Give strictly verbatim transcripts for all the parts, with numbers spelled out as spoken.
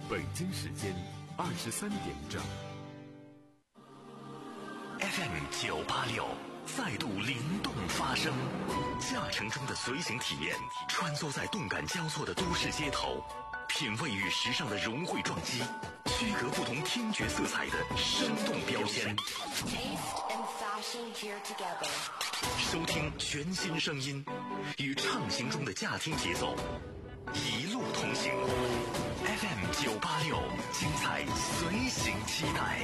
北京时间二十三点整。 F M 九八六再度灵动发声，驾乘中的随行体验，穿梭在动感交错的都市街头，品味与时尚的融汇撞击，区隔不同听觉色彩的生动标签。收听全新声音，与畅行中的驾听节奏，一路同行。F M 九八六，精彩随行期待。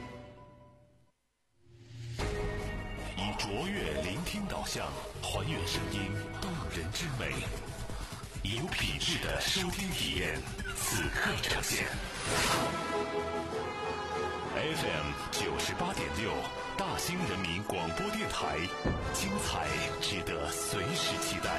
以卓越聆听导向，还原声音动人之美，以有品质的收听体验，此刻呈现。F M 九十八点六，大兴人民广播电台，精彩值得随时期待。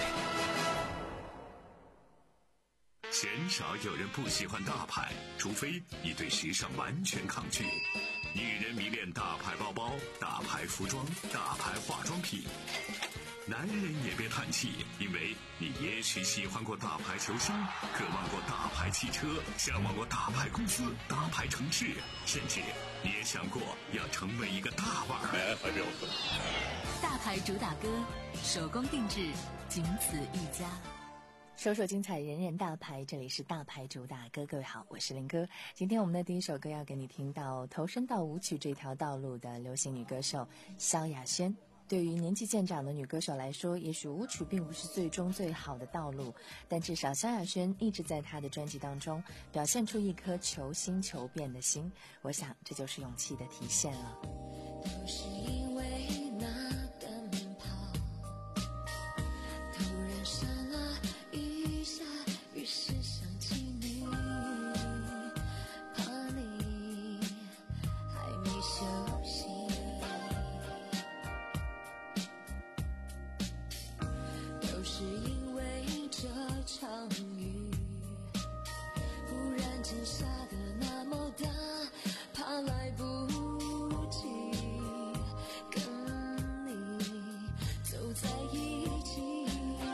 鲜少有人不喜欢大牌，除非你对时尚完全抗拒。女人迷恋大牌包包、大牌服装、大牌化妆品。男人也别叹气，因为你也许喜欢过大牌球星，渴望过大牌汽车，向往过大牌公司、大牌城市，甚至你也想过要成为一个大腕儿。 大牌主打歌，手工定制，仅此一家。 首首精彩，人人大牌，这里是大牌主打歌。各位好，我是林哥。今天我们的第一首歌要给你听到投身到舞曲这条道路的流行女歌手萧亚轩。对于年纪渐长的女歌手来说，也许舞曲并不是最终最好的道路，但至少萧亚轩一直在她的专辑当中表现出一颗求新求变的心，我想这就是勇气的体现了。 都是因为那灯泡突然闪了一下，于是想起你，怕你还没休息，都是因为这场雨忽然间下得那么大，怕来不及跟你走在一起，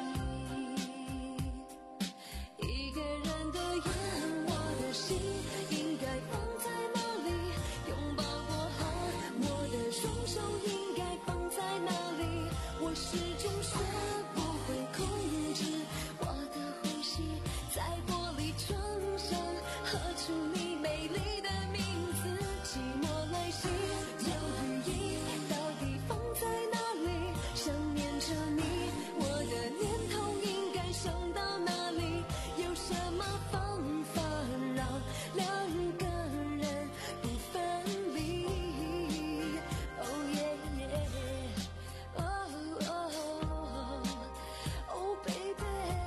一个人的眼，我的心应该放在哪里？拥抱过后，我的双手应该放在哪里？我始终学不会控制我的呼吸，在玻璃窗上喝出你美丽的名字，寂寞来袭，犹豫到底放在哪里？想念着你，我的念头应该想到哪里？有什么方法让两个人不分离？ Oh yeah yeah Oh oh Oh baby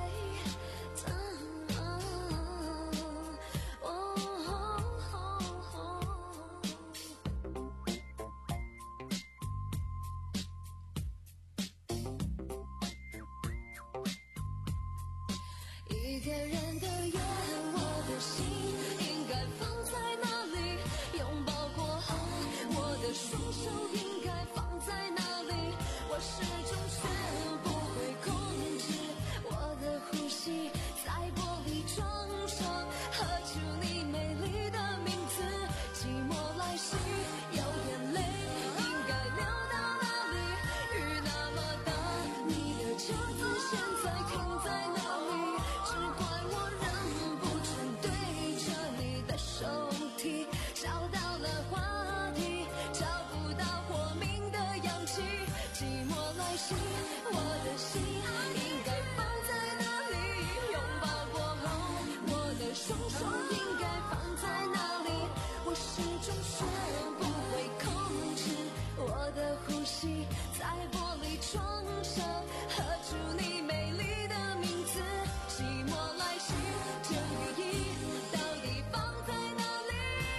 一个人的眼，我的心应该放在哪里？拥抱过后，我的双手应该放在哪里？我始终学不会控制我的呼吸，在玻璃窗上喝出你美丽的名字，寂寞来袭，有眼泪应该流到哪里？雨那么大，你的车子现在停在哪里？只怪我忍不住对着你的手提，找到了话题，找不到活命的氧气，寂寞来袭，我的心应该放在哪里？拥抱过后，我的双手应该放在哪里？我始终学不会控制我的呼吸，在玻璃窗上喝出你美丽的名字，寂寞来袭，这个意到底放在哪里？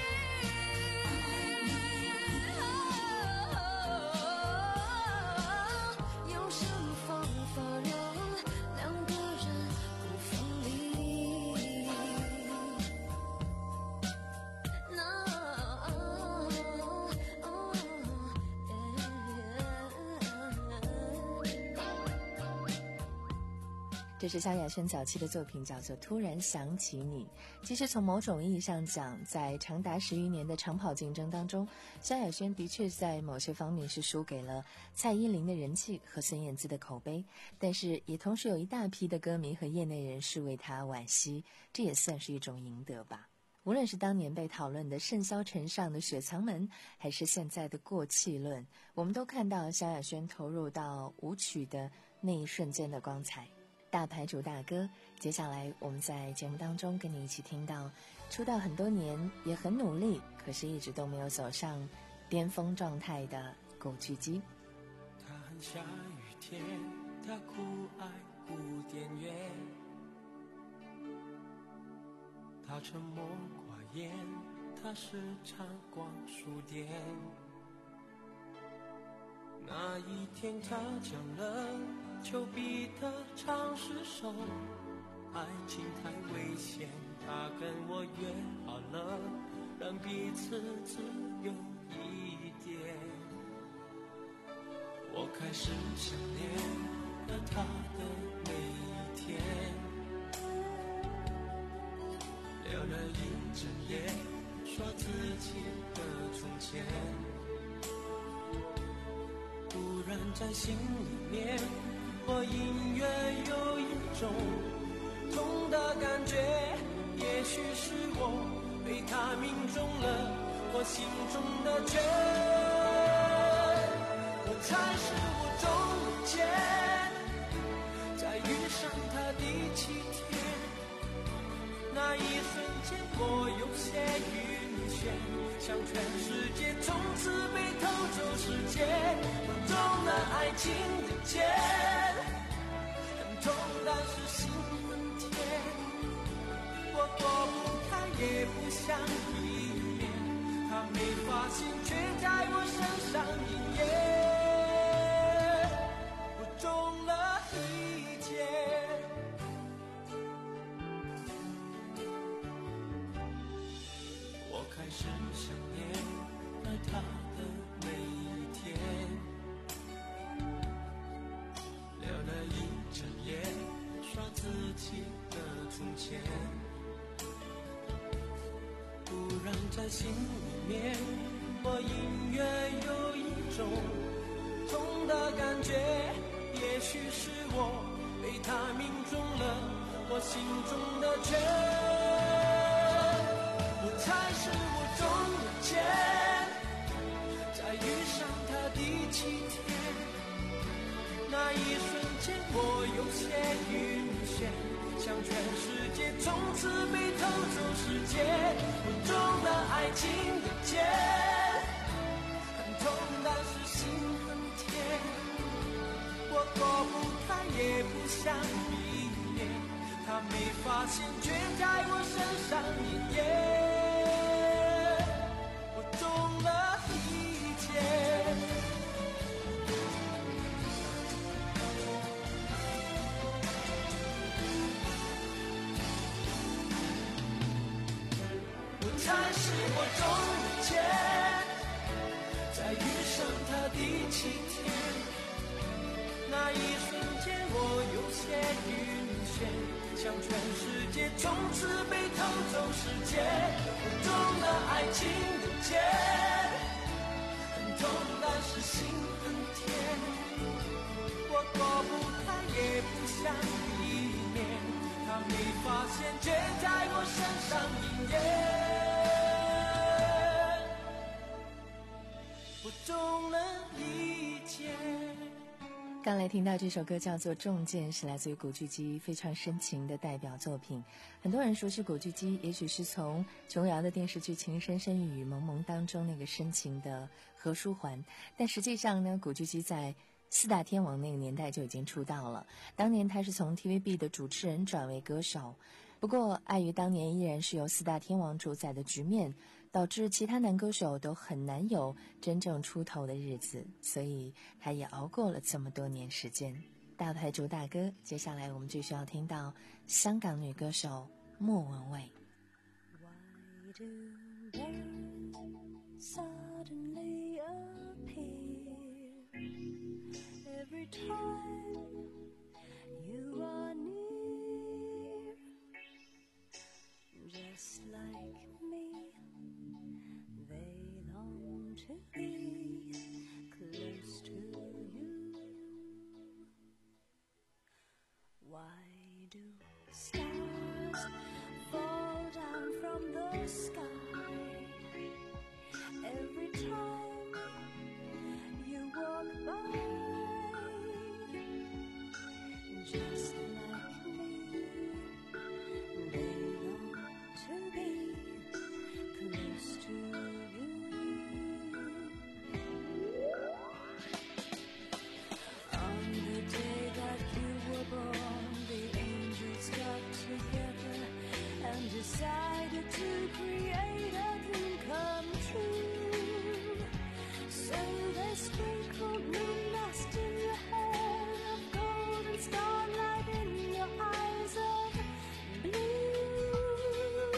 有什么方法让两个人不分离？ 这是萧亚轩早期的作品，叫做《突然想起你》。其实从某种意义上讲，在长达十余年的长跑竞争当中，萧亚轩的确在某些方面是输给了蔡依林的人气和孙燕姿的口碑，但是也同时有一大批的歌迷和业内人士为他惋惜，这也算是一种赢得吧。无论是当年被讨论的甚嚣尘上的雪藏门，还是现在的过气论，我们都看到萧亚轩投入到舞曲的那一瞬间的光彩。大牌主打歌，接下来我们在节目当中跟你一起听到出道很多年也很努力，可是一直都没有走上巅峰状态的古巨基。 他很下雨天，他酷爱古典乐，他沉默寡言，他时常逛书店。那一天他讲了丘比特唱诗首，爱情太危险，他跟我约好了，让彼此自由一点。我开始想念了他的每一天，聊了一整夜，说自己的从前。突然在心里面，我隐约有一种痛的感觉，也许是我被他命中了我心中的缺，我才是无中间，在遇上他第七天，那一瞬间我有些晕眩，像全世界从此被偷走世界，我中了爱情的箭，很痛但是心很甜，我躲不开也不想避免，他没发现却在我身上应验，我中了一箭。我开始想念了他的每一天，聊了一整夜，说自己的从前。突然在心里面，我隐约有一种痛的感觉，也许是我被他命中了我心中的缺，我才是无中间，在遇上他第七天，那一瞬间我有些晕眩，像全世界从此被偷走世界，我中了爱情的箭，很痛但是心很甜，我躲不开也不想避免，他没发现却在我身上应验，我中了一箭。才是我中的箭，在遇上他第七天，那一瞬间我有些晕眩，像全世界从此被偷走世界，我中了爱情的箭，很痛但是心很甜，我躲不开也不想避免，他没发现却在我身上应验，我中了一箭。 刚来听到这首歌叫做《重剑》，是来自于古巨基非常深情的代表作品。很多人熟悉古巨基，也许是从琼瑶的电视剧《情深深雨雨蒙蒙》当中那个深情的何书桓，但实际上呢，古巨基在四大天王那个年代就已经出道了。当年他是从 T V B 的主持人转为歌手，不过碍于当年依然是由四大天王主宰的局面，导致其他男歌手都很难有真正出头的日子，所以他也熬过了这么多年时间。大牌主打歌，接下来我们就需要听到香港女歌手莫文蔚。 Why do words suddenly appear every time you are near just like me, they long to be close to you. Why do stars fall down from the sky every time you walk by? Just like me, they long to be close to you. On the day that you were born, the angels got together and decided to create a dream come true. So they sprinkled moon dust in your hair, of gold and starlight in your eyes of blue.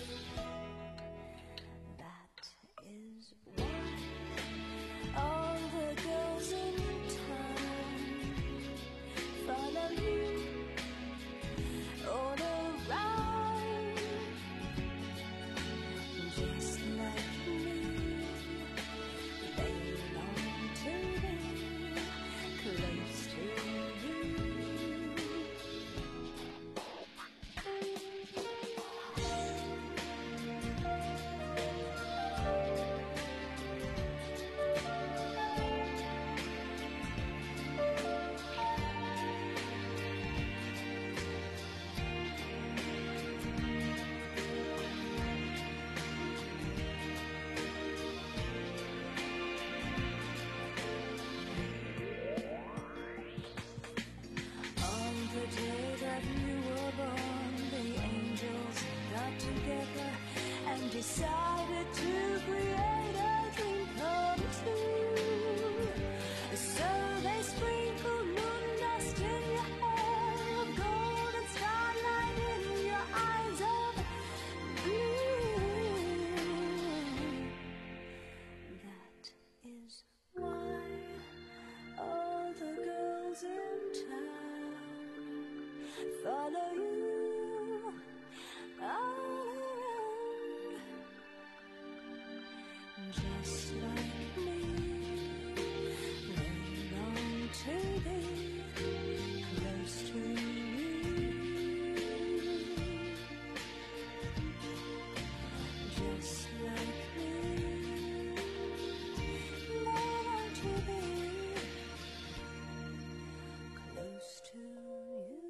That is why all the girls in town follow you all around. Just like me, they long to be close to you. On the day that you were born, the angels got together and decided to create a dream come true. So they sprinkled moon dust in your hair, of gold and starlight in your eyes of blue. That is why all the girls in town follow you all around. Just like me, they long to be close to you. Just like me, they long to be close to you.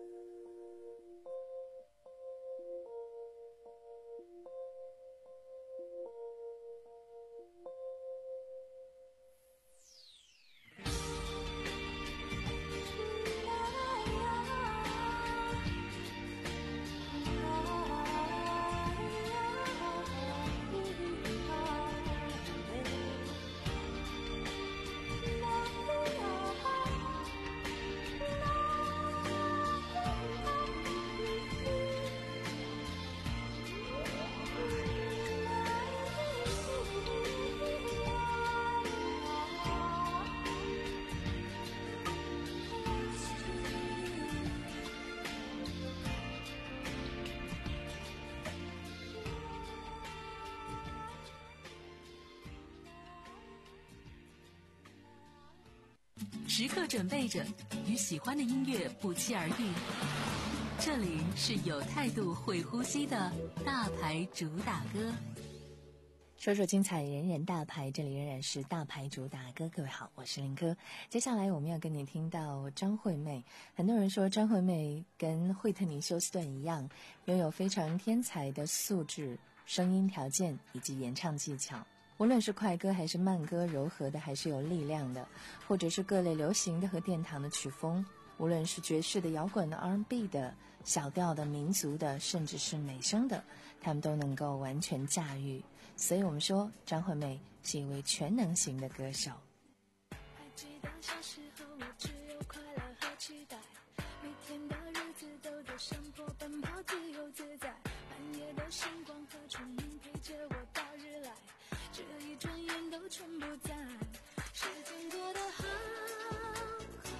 时刻准备着与喜欢的音乐不期而遇。这里是有态度会呼吸的大牌主打歌。 说说精彩人人大牌，这里仍然是大牌主打歌。各位好，我是林哥。接下来我们要跟你听到张惠妹。很多人说张惠妹跟惠特尼休斯顿一样，拥有非常天才的素质、声音条件以及演唱技巧。无论是快歌还是慢歌，柔和的还是有力量的，或者是各类流行的和殿堂的曲风，无论是爵士的、摇滚的、R and B 的、小调的、民族的，甚至是美声的，他们都能够完全驾驭。所以我们说张惠妹是一位全能型的歌手。 还记得小时候我只有快乐和期待，每天的日子都在山坡奔跑，自由自在，半夜的星光和虫鸣陪着我到日来，这一转眼都全不在，时间过得好快，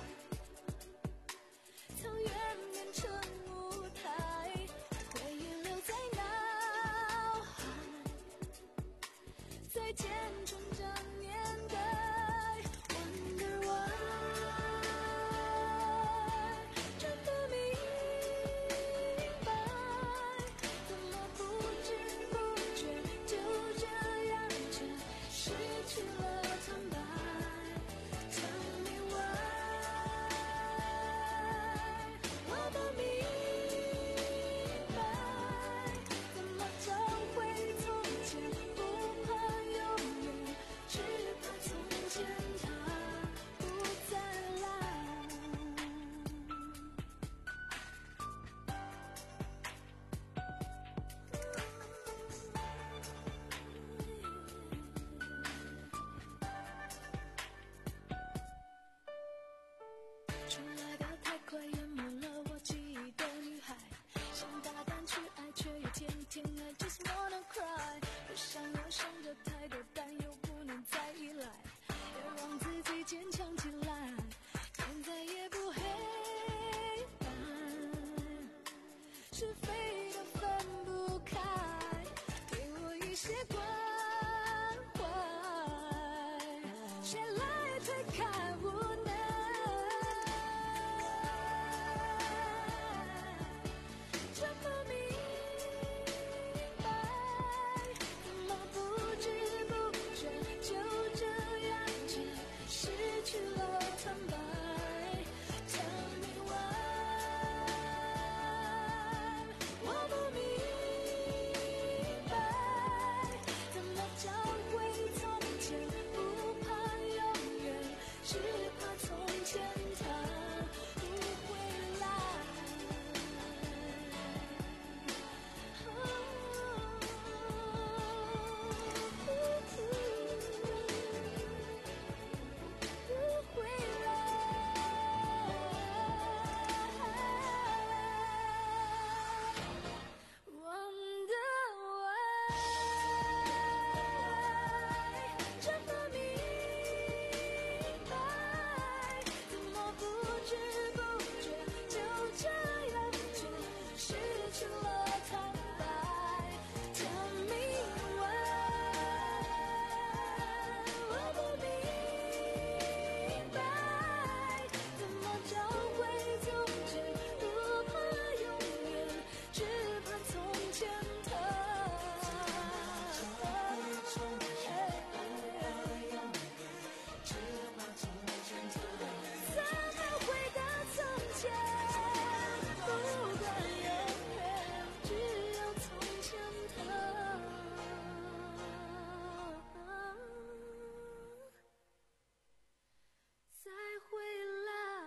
草原变成舞台，回忆留在那是非都分不开，给我一些关怀，谁来推开无奈？怎么明白？怎么不知不觉就这样子失去了坦白？ Tell me why， 我不明白，怎么找回从前？不怕永远，只怕从前它不回来。哦不回来。Wonder why， 怎么明白？怎么不知不觉就这样子失去了坦白 ？Tell me why， 我不明白，怎么找回从前？不怕永远，只怕从前它再没回到从前，不管永远，只有从前它再回来。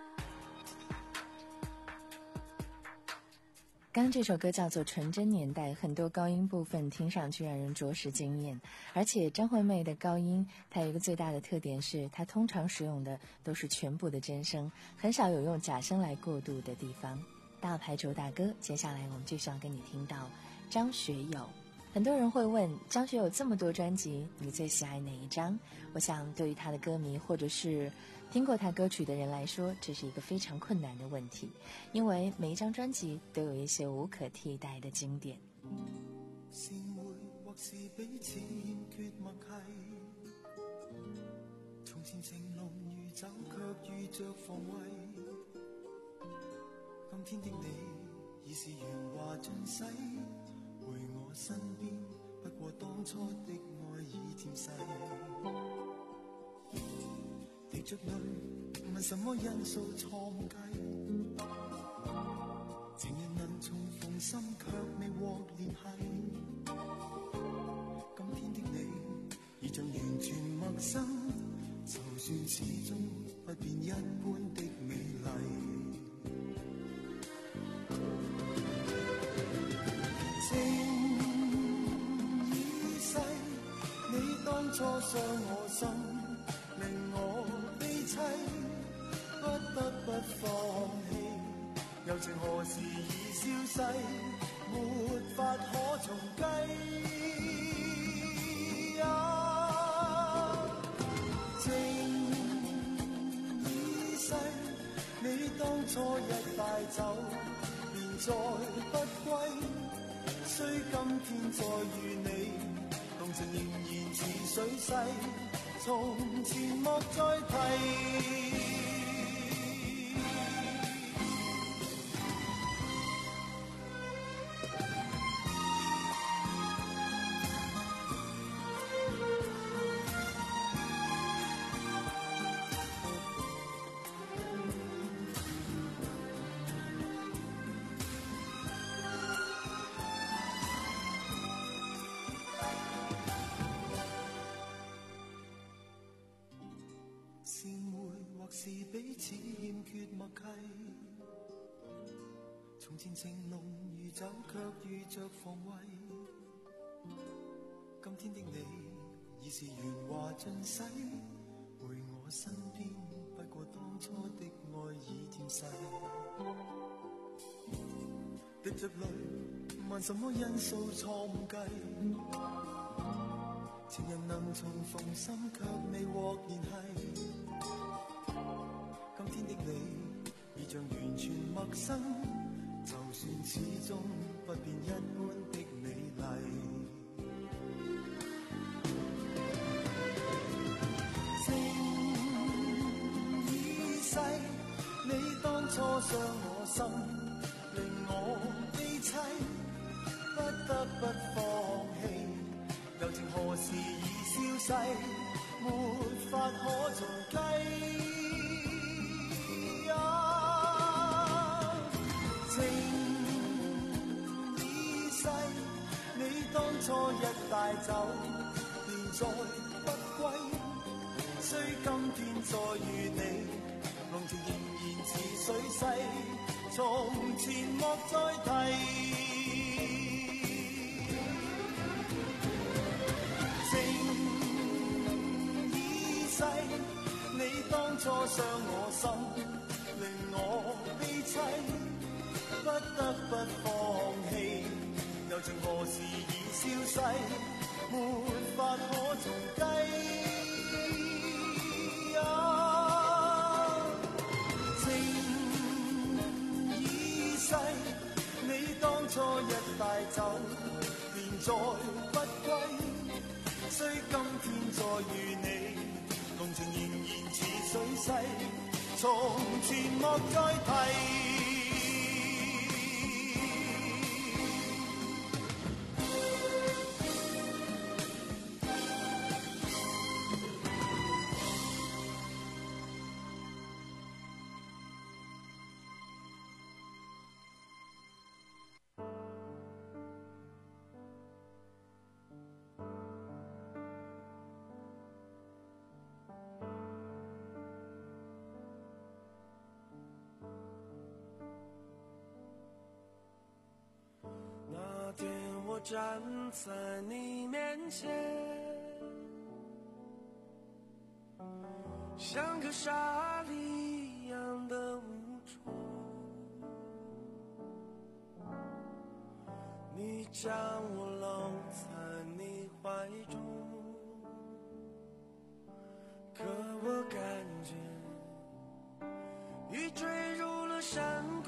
刚刚这首歌叫做《纯真年代》，很多高音部分听上去让人着实惊艳。而且张惠妹的高音，它有一个最大的特点是，她通常使用的都是全部的真声，很少有用假声来过渡的地方。大牌主打歌，接下来我们继续要跟你听到张学友。很多人会问，张学友这么多专辑，你最喜爱哪一张？我想对于他的歌迷或者是听过他歌曲的人来说，这是一个非常困难的问题，因为每一张专辑都有一些无可替代的经典。 是會或是彼此欠缺默契，從前情濃如酒，卻遇着防衛。今天的你已是鉛華盡洗，回我身邊，不過當初的愛已漸逝。滴着淚問什麼因素錯誤計，情人能重逢心卻未獲聯繫。今天的你已像完全陌生，就算始終不變一般的美麗。情已逝，你當初傷我心，令我悲凄，不得不放棄。友情何時已消逝，沒法可重計。啊，情已逝，你當初一帶走，便再不歸。雖今天再遇你，動情仍然似水逝，從前莫再提。是會或是彼此欠缺默契，從前情濃如酒，卻遇着防衛。今天的你已是鉛華盡洗，回我身邊，不過當初的愛已漸逝。滴着淚問什麼因素錯誤計，情人能重逢心卻未獲聯繫。今天的你已像完全陌生， 就算始終不變一般的美麗。情已逝，你當初傷我心，令我悲凄，不得不放棄。柔情何時已消逝，沒法可重計。當初一帶走，便再不歸。雖今天再遇你，濃情仍然似水逝，從前莫再提。情已逝，你當初傷我心，令我悲凄，不得不放棄。柔情何時已消逝，沒法可重計。啊，情已逝，你當初一帶走，便再不歸。雖今天再遇你，濃情仍然似水逝，從前莫再提。站在你面前，像个傻梨一样的无助，你将我搂在你怀中，可我感觉已坠入了山谷。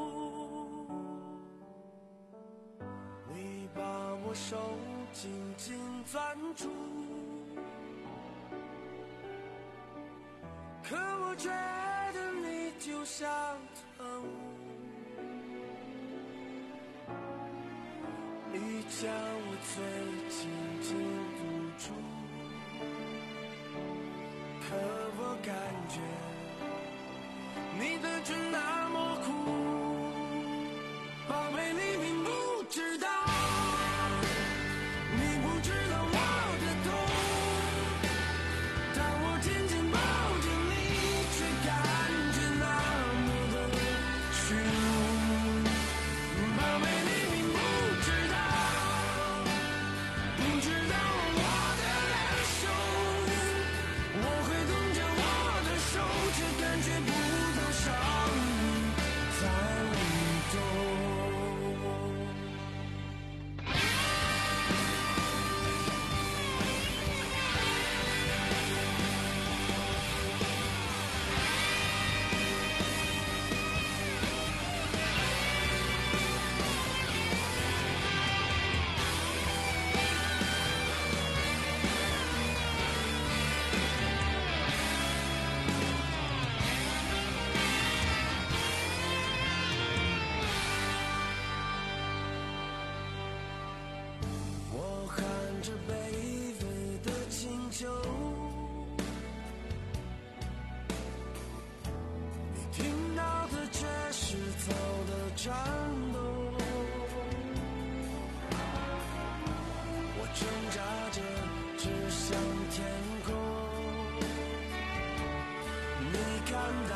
把我手紧紧攥住，可我觉得你就像疼我，你将我最紧紧堵住，可我感觉你的唇那么苦，宝贝你并不知道。战斗，我挣扎着指向天空，你看到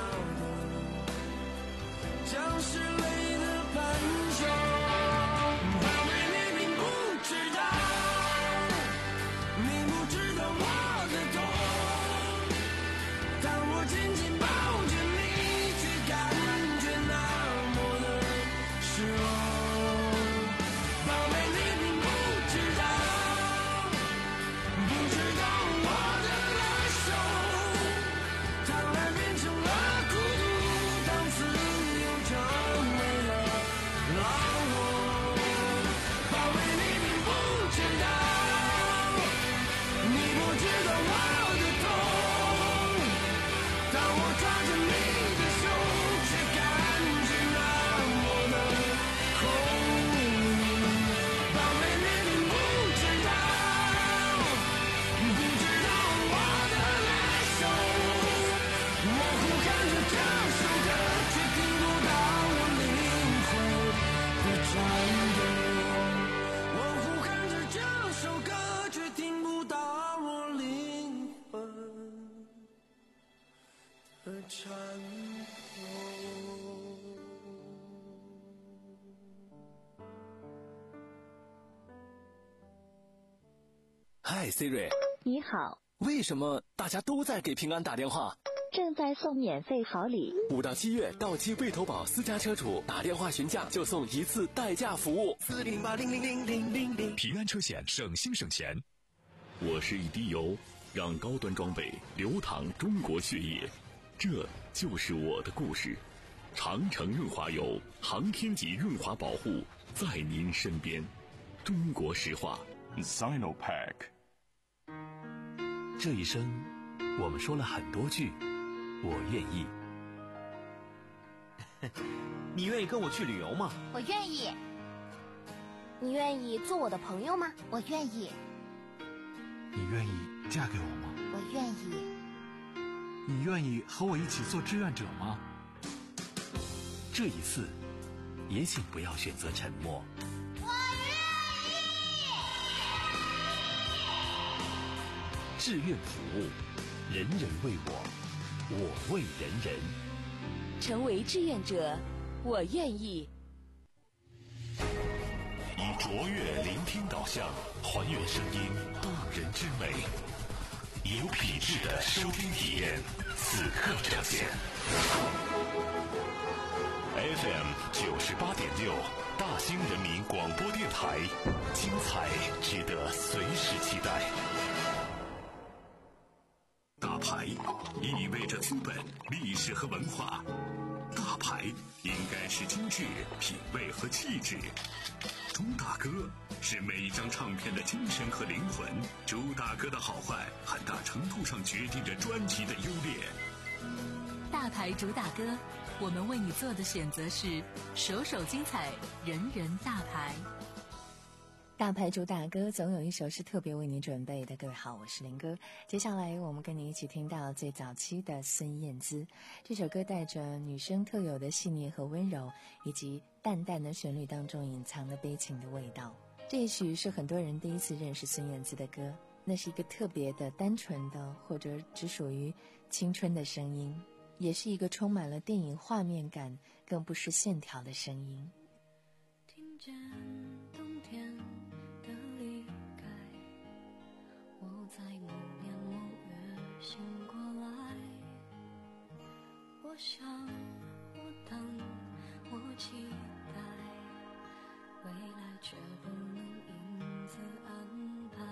的将是泪的斑鸠，宝贝你并不知道，你不知道我的痛，当我紧紧抱着你，却感觉那么的失落。宝贝你并不知道，不知道我的感受，当爱变成了孤独，当自由成为穿透。 嗨 Siri， 你好。 为什么大家都在给平安打电话？ 正在送免费好礼。 五到七月，到期未投保私家车主打电话询价就送一次代驾服务。 四零八零零零零零零，平安车险省心省钱。我是一滴油，让高端装备流淌中国血液，这就是我的故事。长城润滑油，航天级润滑保护，在您身边。中国石化 Sinopac。 这一生，我们说了很多句我愿意。 你愿意跟我去旅游吗？ 我愿意。你愿意做我的朋友吗？我愿意。 你愿意嫁给我吗？ 我愿意。 你愿意和我一起做志愿者吗？ 这一次，也请不要选择沉默。 我愿意。 志愿服务，人人为我，我为人人。 成为志愿者，我愿意。 以卓越聆听导向，还原声音动人之美，有品质的收听体验，此刻呈现。F M 九十八点六，大兴人民广播电台，精彩值得随时期待。 大牌意味着资本、历史和文化，大牌应该是精致、品味和气质。朱大哥是每一张唱片的精神和灵魂，朱大哥的好坏很大程度上决定着专辑的优劣。 大牌主打歌，我们为你做的选择是首首精彩，人人大牌。 大牌主打歌总有一首是特别为你准备的。各位好，我是林哥。接下来我们跟你一起听到最早期的孙燕姿，这首歌带着女生特有的细腻和温柔，以及淡淡的旋律当中隐藏的悲情的味道。这也许是很多人第一次认识孙燕姿的歌，那是一个特别的单纯的，或者只属于青春的声音，也是一个充满了电影画面感，更不是线条的声音。 听见冬天的离开，我在某年某月醒过来，我想我等我期待，未来却不能因此安排。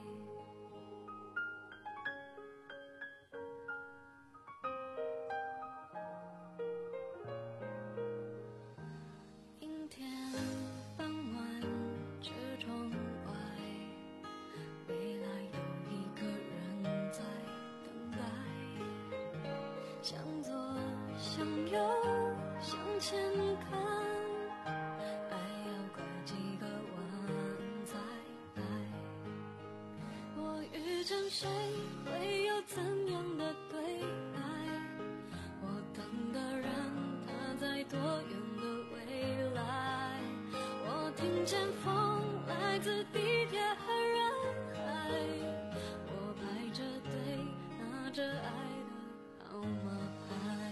阴天傍晚，车窗外，未来有一个人在等待，向左向右向前看，爱要拐几个弯才来。我遇见谁会有怎样的对白？我等的人他在多远的未来？我听见风来自地铁和人海，我排着队拿着爱的号码牌。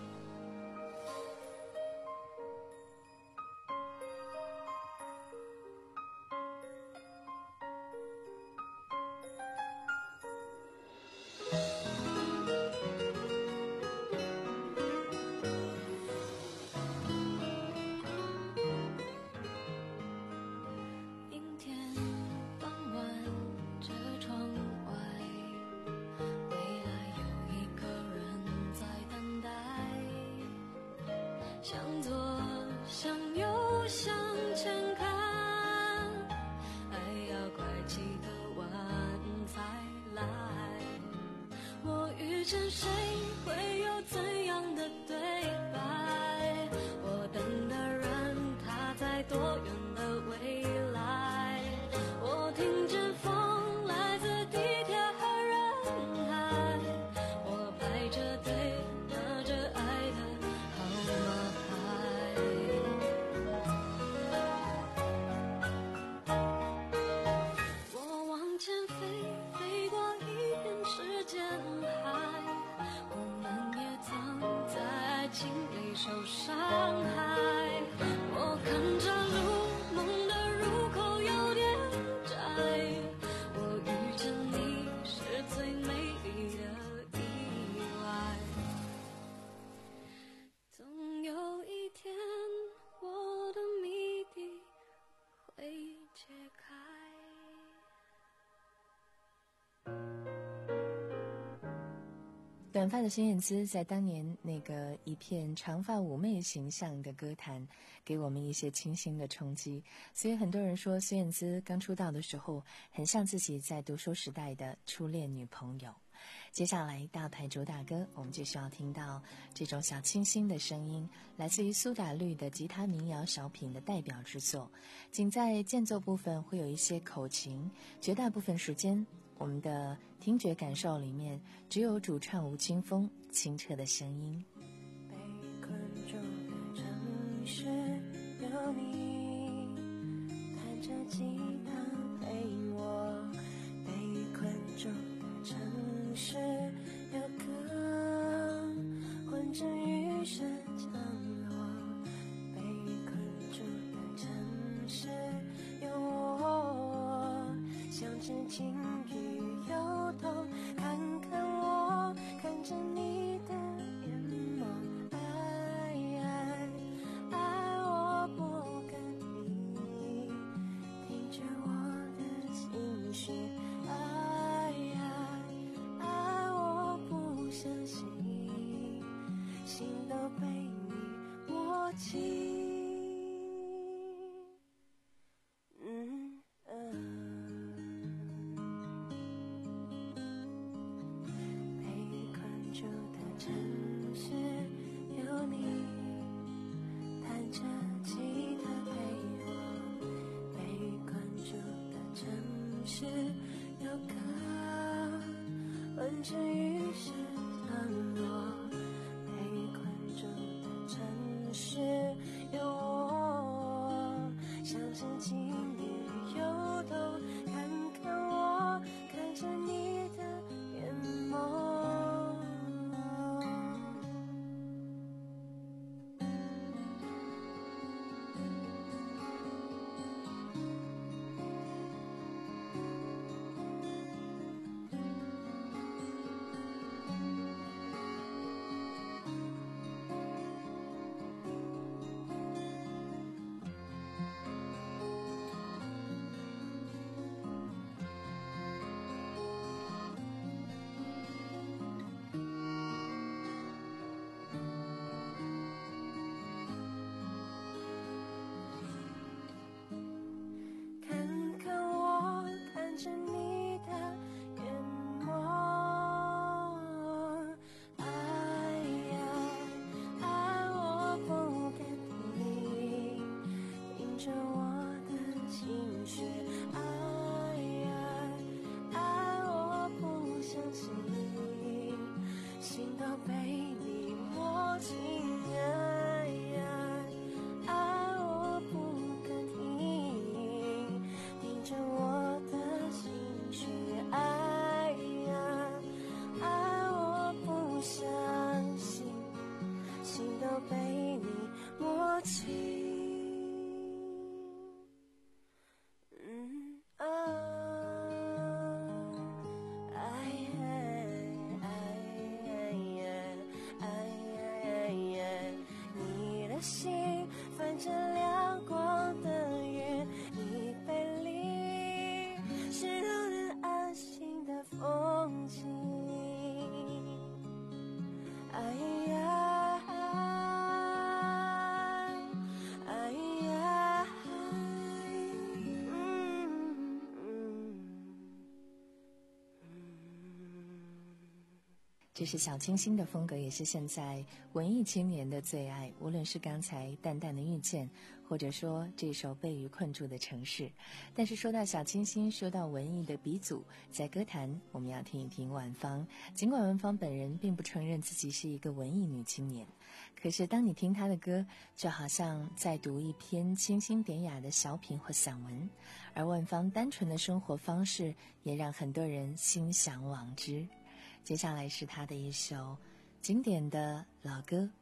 阴天傍晚，车窗外，未来有一个人在等待，向左向右向前看，爱要拐几个弯才来。我遇见谁会有怎样的对白？我等的人他在多远的未来？我听见风来自地铁和人海，我排着队拿着爱的号码牌。我往前飞，飞过一片时间海，我受伤害。我看着路梦的入口有点窄，我遇见你是最美丽的意外。总有一天我的谜底会解开。 短发的孙燕姿在当年那个一片长发妩媚形象的歌坛给我们一些清新的冲击，所以很多人说孙燕姿刚出道的时候很像自己在读书时代的初恋女朋友。接下来大牌主打歌，我们就需要听到这种小清新的声音，来自于苏打绿的吉他民谣小品的代表之作。仅在间奏部分会有一些口琴，绝大部分时间我们的听觉感受里面只有主唱吴青峰清澈的声音。 被困住的城市有你，弹着吉他陪我，被困住的城市有歌混着雨声降落，被困住的城市有我，像只鲸鱼游动，看看我，看着你的眼眸，爱爱爱我不跟你，听着我的情绪，爱爱爱我不相信，心都被你握紧。嗯住的城市有你，弹着吉他陪我，被困住的城市有歌混着雨声降落，被困住的城市有我，像只鲸鱼游动，看看我，看着你的眼眸。 这是小清新的风格，也是现在文艺青年的最爱。无论是刚才淡淡的遇见，或者说这首被雨困住的城市。但是说到小清新，说到文艺的鼻祖，在歌坛我们要听一听万芳。尽管万芳本人并不承认自己是一个文艺女青年，可是当你听她的歌，就好像在读一篇清新典雅的小品或散文。而万芳单纯的生活方式，也让很多人心向往之。接下来是他的一首经典的老歌《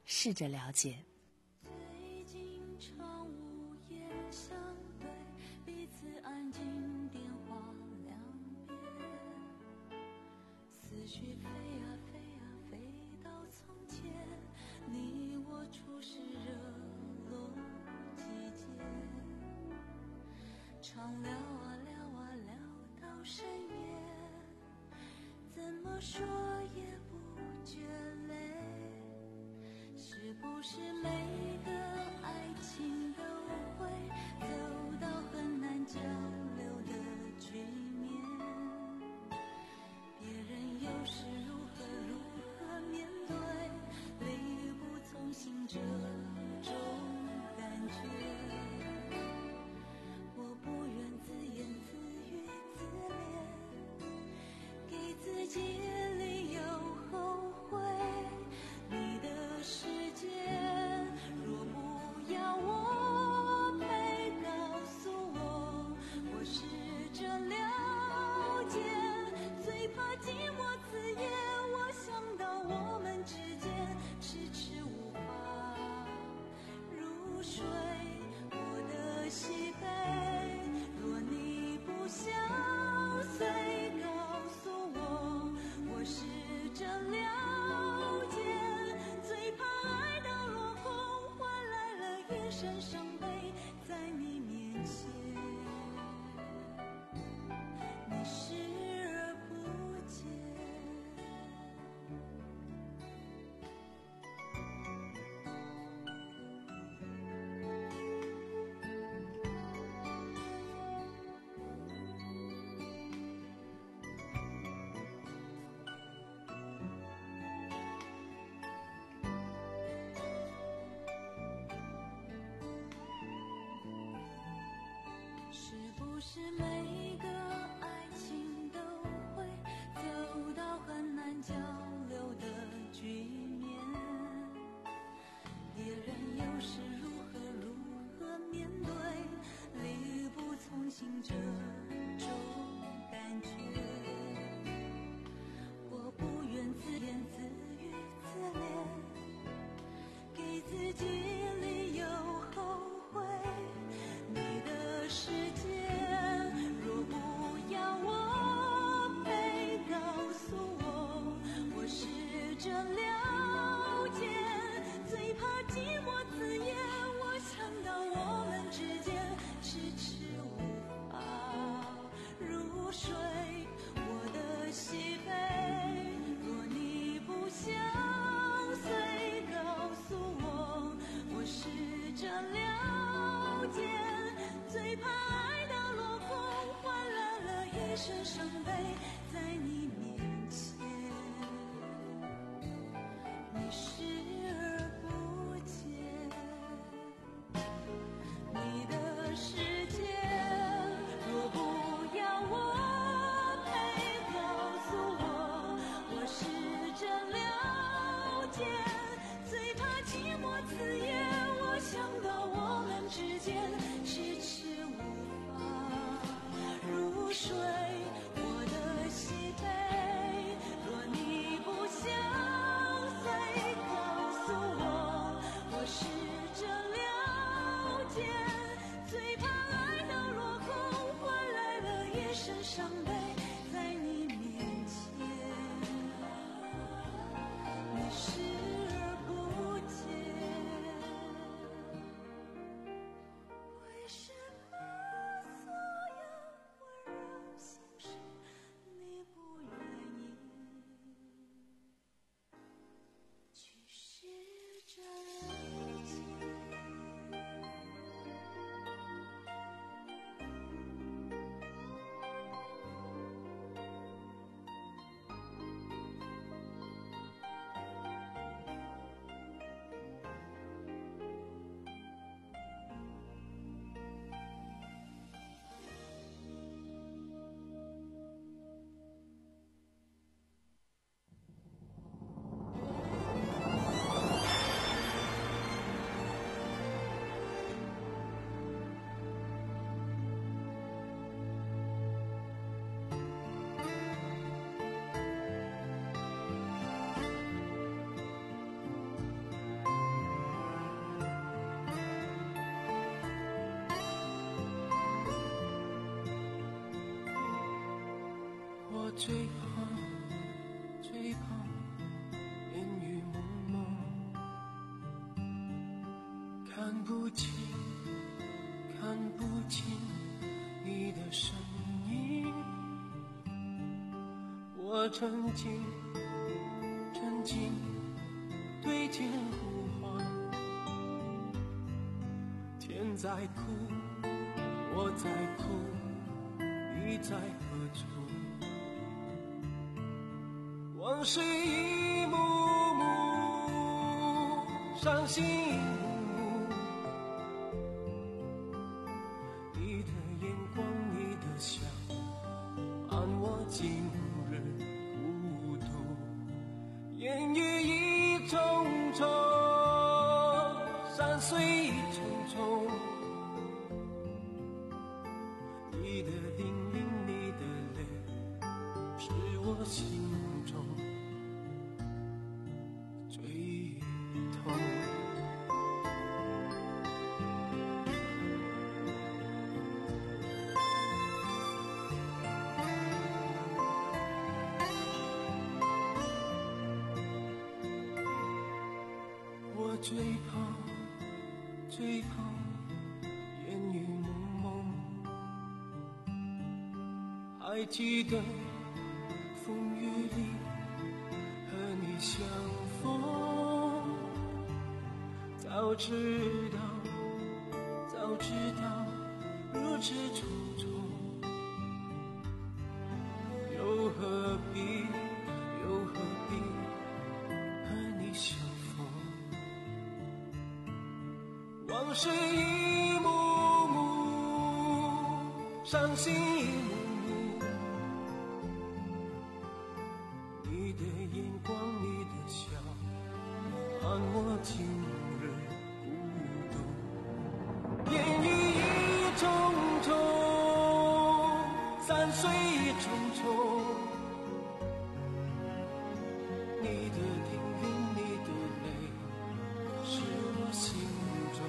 试着了解。 最近常无言相对，彼此安静电话两边，思绪飞啊飞啊飞到从前，你我初识热络季节，常聊啊聊啊聊到深夜，怎么说也不觉累，是不是每个爱情都会走到很难交流的局面，别人又是如何如何面对，力不从心这种感觉，我不愿自言自语自怜，给自己理由后悔，你的世界若不要我陪，告诉我，我试着了解，最怕寂寞刺眼，我想到我们之间迟迟无法入睡，我的喜悲，若你不相随，告诉我，我试着了解，最怕爱到落空，换来了一身伤悲，在你面前你视而不见。是不是每个爱情都会走到很难交流的局面，别人又是如何如何面对，力不从心这种感觉，我不愿自言自语自怜，给自己理由后悔，你的世界若不要我陪，告诉我，我试着了解，最怕寂寞刺眼，我想到我们之间迟迟无法入睡，我的喜悲，若你不相随，告诉我，我试着了解，最怕爱到落空，换来了一身伤悲，在你面前你视而不见，你的世界若不要我陪，告诉我，我试着了解，最怕寂寞刺眼，我想到我们之间迟迟无法入睡，我的喜悲，若你不相随，告诉我，我试着了解，最怕爱到落空，换来了一身伤悲，在你面前你视而不见，为什么所有温柔心事你不愿意去试着了解。 我最怕最怕烟雨蒙蒙，看不清看不清你的身影，我曾经曾经对天呼唤，天在哭我在哭，你在何处？往事一幕幕，伤心一幕幕，你的眼光你的笑，伴我今日孤独。烟雨一重重，山水一重重，你的叮咛你的泪，是我心中最痛。我最怕最怕烟雨蒙蒙，还记得风雨里和你相逢，早知道早知道如此匆匆，又何必又何必和你相逢。往事一幕幕，伤心一幕幕，你的眼光你的笑，伴我今日孤独。烟雨一重重，山水一重重，你的叮咛你的泪，是我心中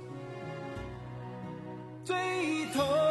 最痛。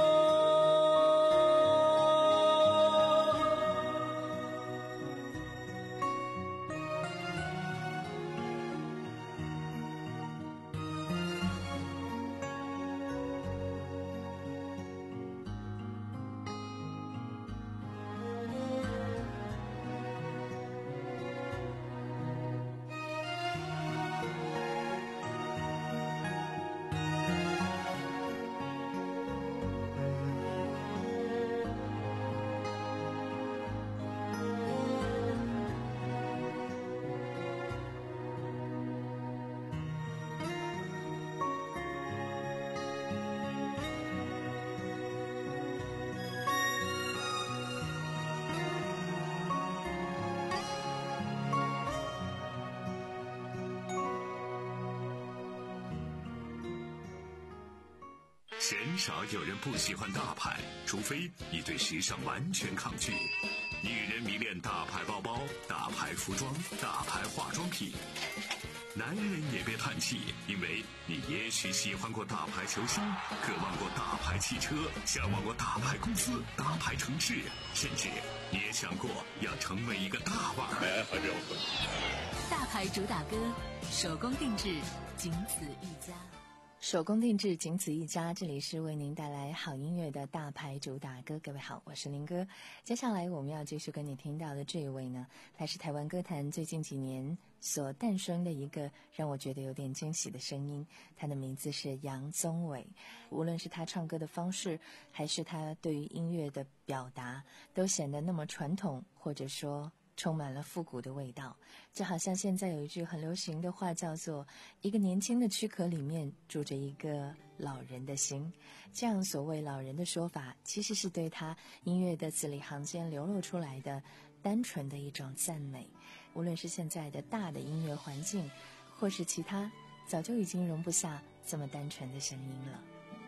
鲜少有人不喜欢大牌，除非你对时尚完全抗拒。女人迷恋大牌包包、大牌服装、大牌化妆品。男人也别叹气，因为你也许喜欢过大牌球星，渴望过大牌汽车，向往过大牌公司、大牌城市，甚至你也想过要成为一个大腕儿。 大牌主打歌，手工定制，仅此一家。 手工定制，仅此一家。这里是为您带来好音乐的大牌主打歌。各位好，我是林哥。接下来我们要继续跟你听到的这一位呢，他是台湾歌坛最近几年所诞生的一个让我觉得有点惊喜的声音。他的名字是杨宗纬。无论是他唱歌的方式，还是他对于音乐的表达，都显得那么传统，或者说充满了复古的味道。就好像现在有一句很流行的话，叫做一个年轻的躯壳里面住着一个老人的心。这样所谓老人的说法，其实是对他音乐的字里行间流露出来的单纯的一种赞美。无论是现在的大的音乐环境，或是其他，早就已经容不下这么单纯的声音了。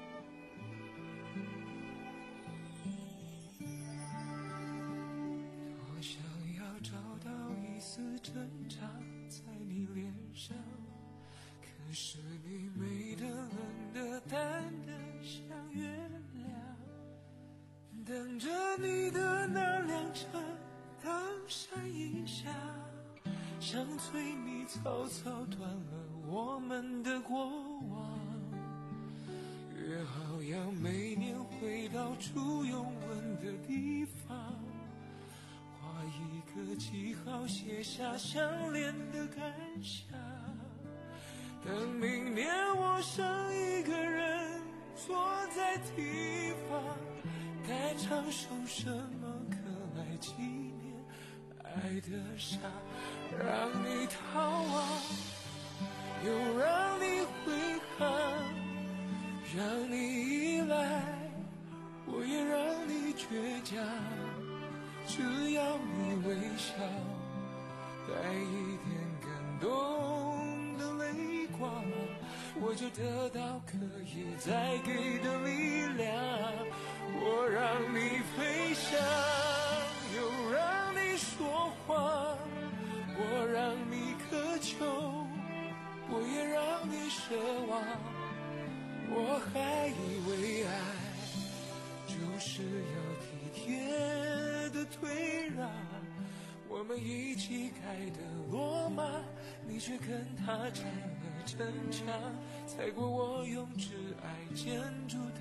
我想要找到一丝挣扎在你脸上，可是你美得冷得淡得像月亮，等着你的那辆着当山阴下，像催蜜草草断了我们的过往。约好要每年回到初拥吻的地方，画一个记号，写下相恋的感想。等明年我剩一个人坐在堤防，该唱首什么歌来纪念爱的傻？让你逃亡，又让你挥汗，让你依赖，我也让你倔强。只要你微笑，带一点感动的泪光，我就得到可以再给的力量。我让你飞翔，又让你说谎，我让你渴求，我也让你奢望。我还以为爱就是要体贴的退让，我们一起盖的罗马，你却跟他拆了城墙，踩过我用挚爱建筑的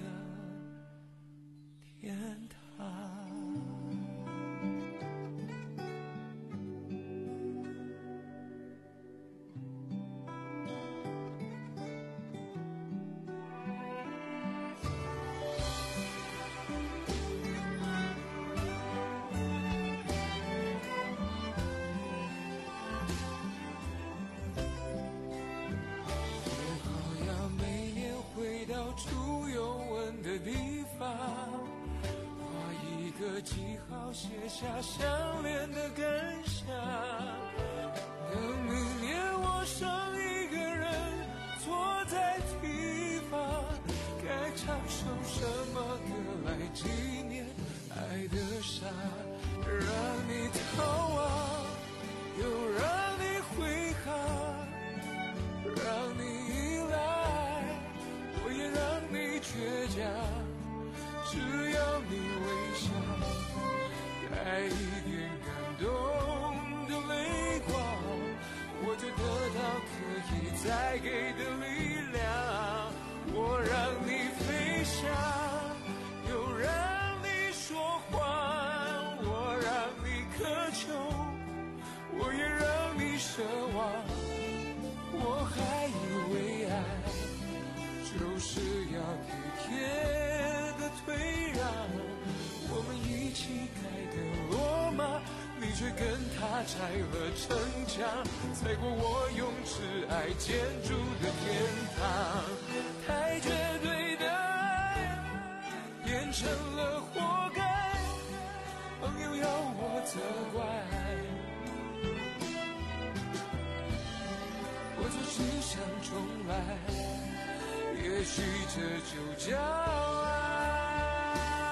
天堂。初拥吻的地方，画一个记号，写下相恋的感想。等明年我剩一个人坐在堤防，该唱首什么歌来纪念爱的傻？让你逃亡，又让你挥汗，让你倔强，只要你微笑，带一点感动的泪光，我就得到可以再给的力量。我让你飞翔，又让你说谎，我让你渴求，我也让你奢望。我还以为爱就是要体贴的退让，我们一起盖的罗马，你却跟他拆了城墙，踩过我用挚爱建筑的天堂。太绝对的爱变成了活该，朋友要我责怪，我就只想重来，也许这就叫爱。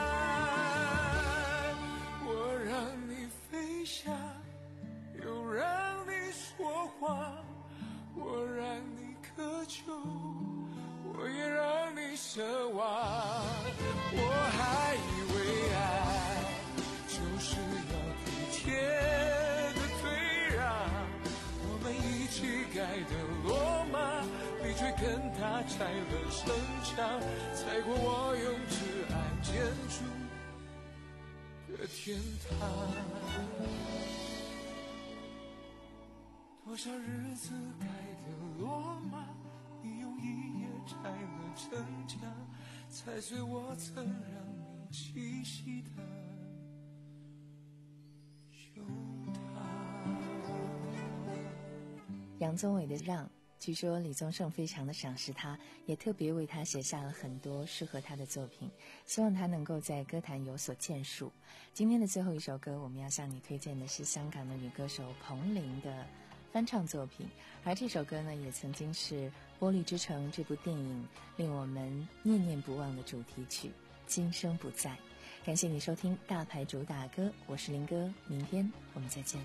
我让你飞翔，又让你说谎，我让你渴求，我也让你奢望。我还以为爱就是要体贴的退让，我们一起盖的罗马，你却跟他拆了城墙，踩过我用挚爱建筑的天堂。多少日子盖的罗马，你用一夜拆了城墙，踩碎我曾让你栖息的胸膛。 杨宗纬的《让》，据说李宗盛非常的赏识他，也特别为他写下了很多适合他的作品，希望他能够在歌坛有所建树。今天的最后一首歌，我们要向你推荐的是香港的女歌手彭羚的翻唱作品，而这首歌呢，也曾经是《玻璃之城》这部电影令我们念念不忘的主题曲《今生不再》。感谢你收听大牌主打歌，我是林哥，明天我们再见。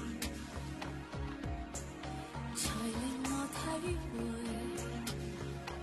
才令我體會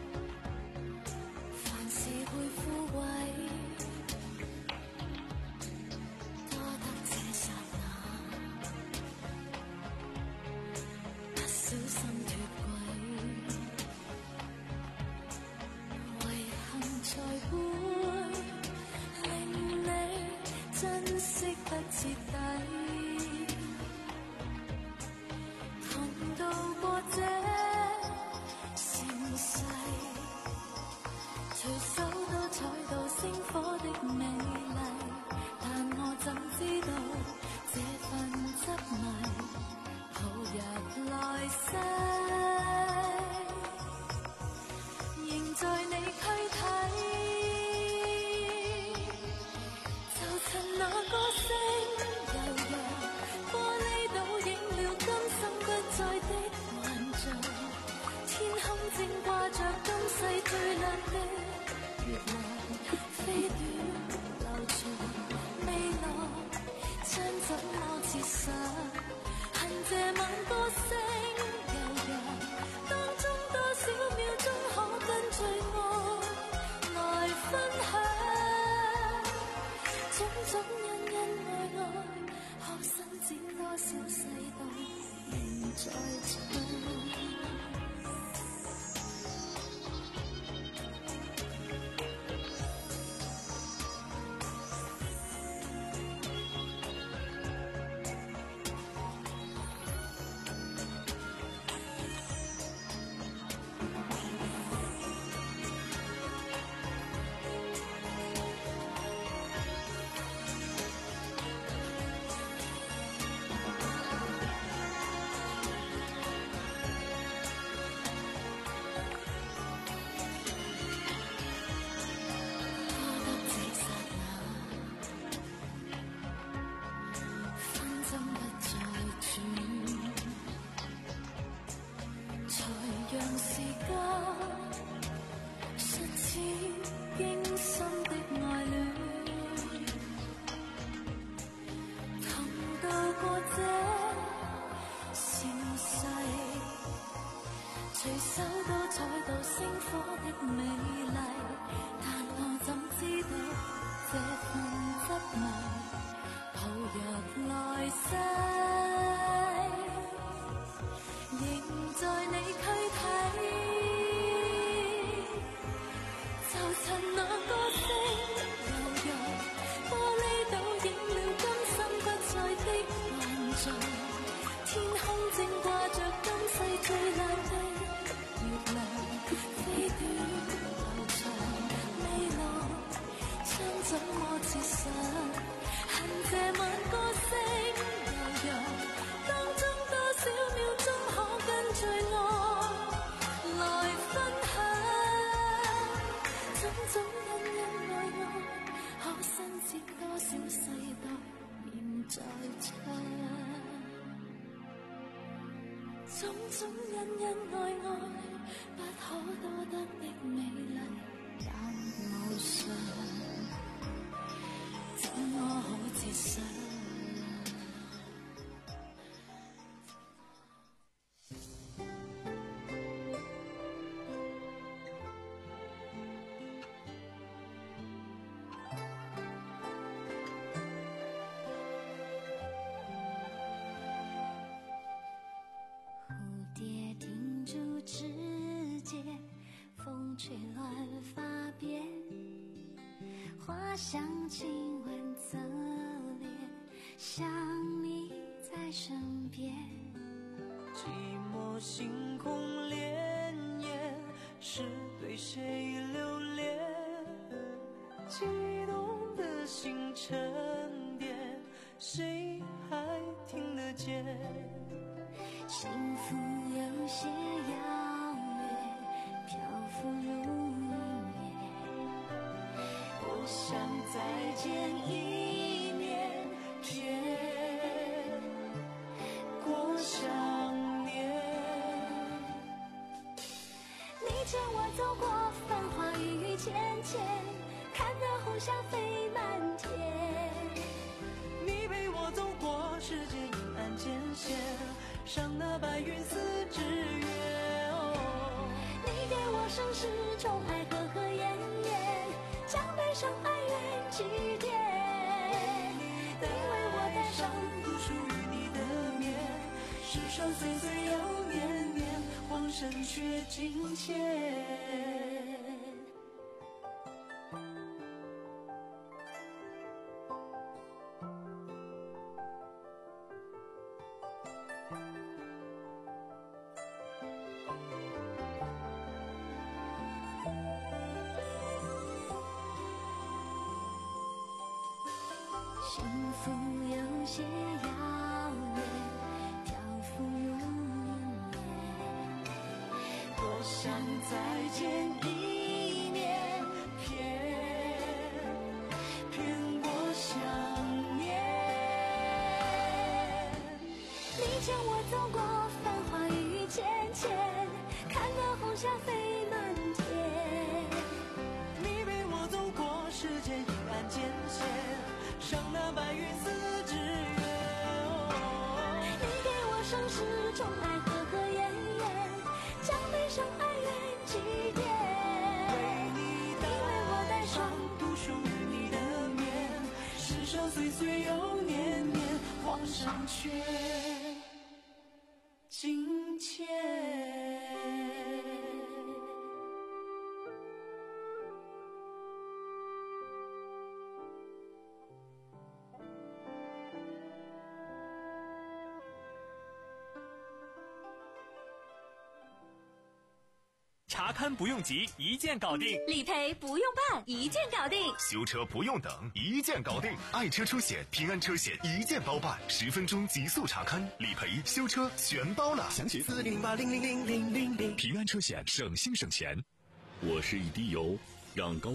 正掛着今世最亮的月亮，飛短流長未來，將怎麼設想？恨這晚歌聲悠揚，當中多少秒鐘可跟隨我來分享，種種恩恩愛愛，可伸展多少世代，仍在唱。隨手都採到星火的美麗，但我怎知道這份執迷抱入來世，仍在你軀體，就趁那歌聲悠揚，玻璃倒映了今生不再的幻象，天空正掛着今世最亮的月亮，飛短流長未來，將怎麼設想？恨這晚歌聲悠揚，當中多少秒鐘可跟隨我來分享，種種恩恩愛愛，可伸展多少世代，仍在唱。種種恩恩愛愛，不可多得的美麗，但無常，怎麼好設想？吹乱发边，花香亲吻侧脸，想你在身边。 寂寞星空潋滟，是对谁留恋？激动的心沉淀，谁还听得见？ 幸福有些遥远，漂浮如云烟， 我想再见一面，骗过想念。 你牵我走过繁华雨渐渐，看得红霞飞满天。 你陪我走过世界阴暗渐现，上那白云似指月。哦， 你给我生世中爱和和艳艳，将悲伤哀怨祭奠。 你为我戴上不属于你的面，世上岁岁又年年，黄山却尽欠。 幸福有些遥远，漂浮如云烟， 多想再见一面，骗骗过想念。 你牵我走过繁华雨渐渐，看得红下飞满天。 你陪我走过世间阴暗间线，上那白云四之远。 你给我盛世宠爱和和艳艳，将悲伤爱怨祭奠。 为你为我戴上独属于你的面，世上岁岁又年年，皇上却金钱。 查勘不用急，一键搞定； 理赔不用办，一键搞定； 修车不用等，一键搞定。爱车出险，平安车险一键包办，十分钟极速查勘、理赔、修车全包了。 详情四零八零零零零零零。 平安车险，省心省钱。我是一滴油，让高